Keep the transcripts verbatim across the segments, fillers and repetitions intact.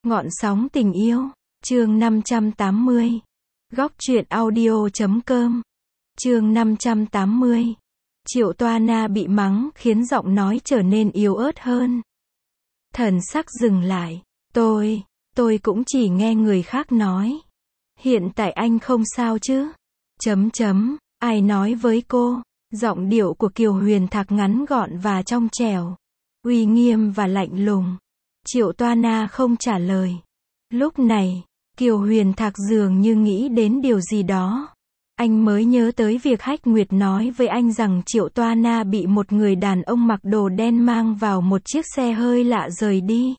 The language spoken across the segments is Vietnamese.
Ngọn sóng tình yêu, chương năm trăm tám mươi. Góc truyện audio chấm com. Chương năm trăm tám mươi. Triệu Toa Na bị mắng khiến giọng nói trở nên yếu ớt hơn. Thần sắc dừng lại. Tôi, tôi cũng chỉ nghe người khác nói. Hiện tại anh không sao chứ? Chấm chấm, ai nói với cô? Giọng điệu của Kiều Huyền Thạc ngắn gọn và trong trẻo, uy nghiêm và lạnh lùng. Triệu Toa Na không trả lời. Lúc này, Kiều Huyền Thạc dường như nghĩ đến điều gì đó. Anh mới nhớ tới việc Hách Nguyệt nói với anh rằng Triệu Toa Na bị một người đàn ông mặc đồ đen mang vào một chiếc xe hơi lạ rời đi.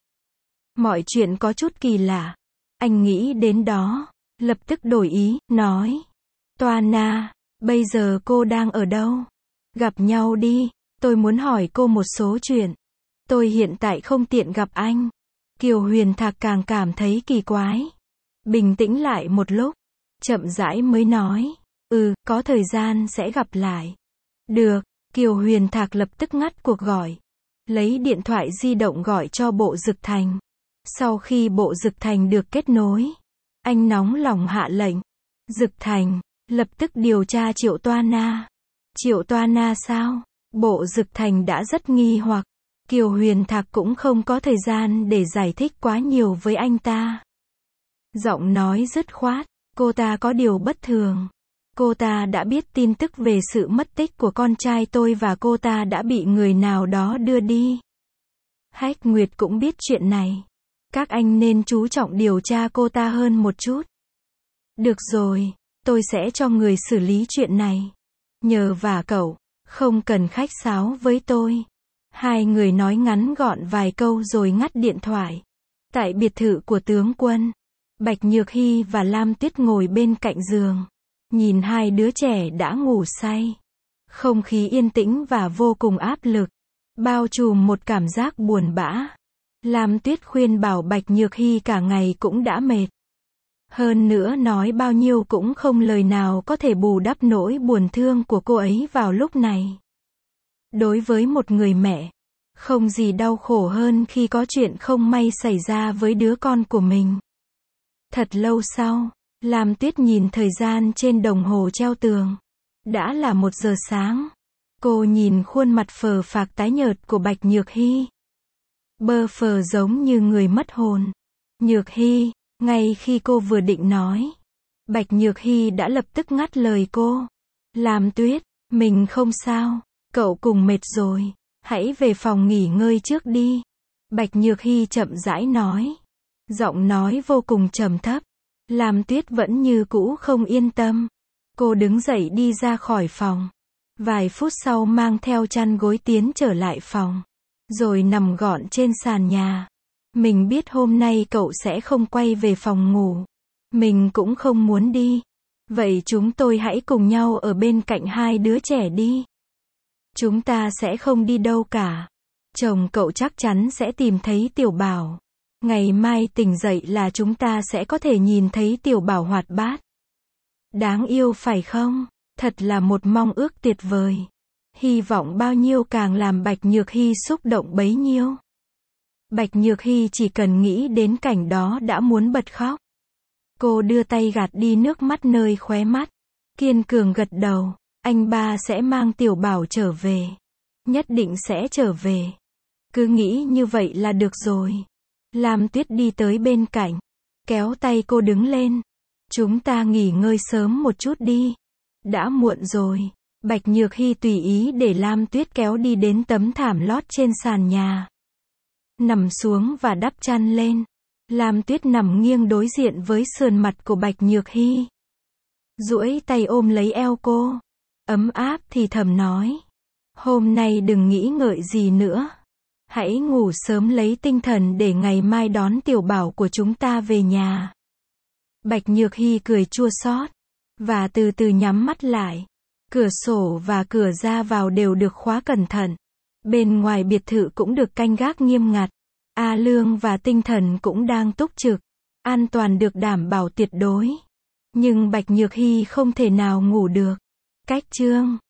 Mọi chuyện có chút kỳ lạ. Anh nghĩ đến đó, lập tức đổi ý, nói. Toa Na, bây giờ cô đang ở đâu? Gặp nhau đi, tôi muốn hỏi cô một số chuyện. Tôi hiện tại không tiện gặp anh. Kiều Huyền Thạc càng cảm thấy kỳ quái. Bình tĩnh lại một lúc, chậm rãi mới nói. Ừ, có thời gian sẽ gặp lại. Được, Kiều Huyền Thạc lập tức ngắt cuộc gọi. Lấy điện thoại di động gọi cho Bộ Dực Thành. Sau khi Bộ Dực Thành được kết nối, anh nóng lòng hạ lệnh. Dực Thành, lập tức điều tra Triệu Toa Na. Triệu Toa Na sao? Bộ Dực Thành đã rất nghi hoặc. Kiều Huyền Thạc cũng không có thời gian để giải thích quá nhiều với anh ta. Giọng nói dứt khoát, cô ta có điều bất thường. Cô ta đã biết tin tức về sự mất tích của con trai tôi và cô ta đã bị người nào đó đưa đi. Hách Nguyệt cũng biết chuyện này. Các anh nên chú trọng điều tra cô ta hơn một chút. Được rồi, tôi sẽ cho người xử lý chuyện này. Nhờ vả cậu, không cần khách sáo với tôi. Hai người nói ngắn gọn vài câu rồi ngắt điện thoại. Tại biệt thự của tướng quân, Bạch Nhược Hy và Lam Tuyết ngồi bên cạnh giường. Nhìn hai đứa trẻ đã ngủ say. Không khí yên tĩnh và vô cùng áp lực. Bao trùm một cảm giác buồn bã. Lam Tuyết khuyên bảo Bạch Nhược Hy cả ngày cũng đã mệt. Hơn nữa nói bao nhiêu cũng không lời nào có thể bù đắp nỗi buồn thương của cô ấy vào lúc này. Đối với một người mẹ, không gì đau khổ hơn khi có chuyện không may xảy ra với đứa con của mình. Thật lâu sau, Lam Tuyết nhìn thời gian trên đồng hồ treo tường. Đã là một giờ sáng. Cô nhìn khuôn mặt phờ phạc tái nhợt của Bạch Nhược Hy. Bơ phờ giống như người mất hồn. Nhược Hy, ngay khi cô vừa định nói, Bạch Nhược Hy đã lập tức ngắt lời cô. Lam Tuyết, mình không sao. Cậu cùng mệt rồi. Hãy về phòng nghỉ ngơi trước đi. Bạch Nhược Hy chậm rãi nói. Giọng nói vô cùng trầm thấp. Lam Tuyết vẫn như cũ không yên tâm. Cô đứng dậy đi ra khỏi phòng. Vài phút sau mang theo chăn gối tiến trở lại phòng. Rồi nằm gọn trên sàn nhà. Mình biết hôm nay cậu sẽ không quay về phòng ngủ. Mình cũng không muốn đi. Vậy chúng tôi hãy cùng nhau ở bên cạnh hai đứa trẻ đi. Chúng ta sẽ không đi đâu cả. Chồng cậu chắc chắn sẽ tìm thấy Tiểu Bảo. Ngày mai tỉnh dậy là chúng ta sẽ có thể nhìn thấy Tiểu Bảo hoạt bát. Đáng yêu phải không? Thật là một mong ước tuyệt vời. Hy vọng bao nhiêu càng làm Bạch Nhược Hy xúc động bấy nhiêu. Bạch Nhược Hy chỉ cần nghĩ đến cảnh đó đã muốn bật khóc. Cô đưa tay gạt đi nước mắt nơi khóe mắt. Kiên cường gật đầu. Anh ba sẽ mang Tiểu Bảo trở về. Nhất định sẽ trở về. Cứ nghĩ như vậy là được rồi. Lam Tuyết đi tới bên cạnh. Kéo tay cô đứng lên. Chúng ta nghỉ ngơi sớm một chút đi. Đã muộn rồi. Bạch Nhược Hy tùy ý để Lam Tuyết kéo đi đến tấm thảm lót trên sàn nhà. Nằm xuống và đắp chăn lên. Lam Tuyết nằm nghiêng đối diện với sườn mặt của Bạch Nhược Hy. Duỗi tay ôm lấy eo cô. Ấm áp thì thầm nói. Hôm nay đừng nghĩ ngợi gì nữa. Hãy ngủ sớm lấy tinh thần để ngày mai đón Tiểu Bảo của chúng ta về nhà. Bạch Nhược Hy cười chua xót. Và từ từ nhắm mắt lại. Cửa sổ và cửa ra vào đều được khóa cẩn thận. Bên ngoài biệt thự cũng được canh gác nghiêm ngặt. A Lương và Tinh Thần cũng đang túc trực. An toàn được đảm bảo tuyệt đối. Nhưng Bạch Nhược Hy không thể nào ngủ được. Cách chương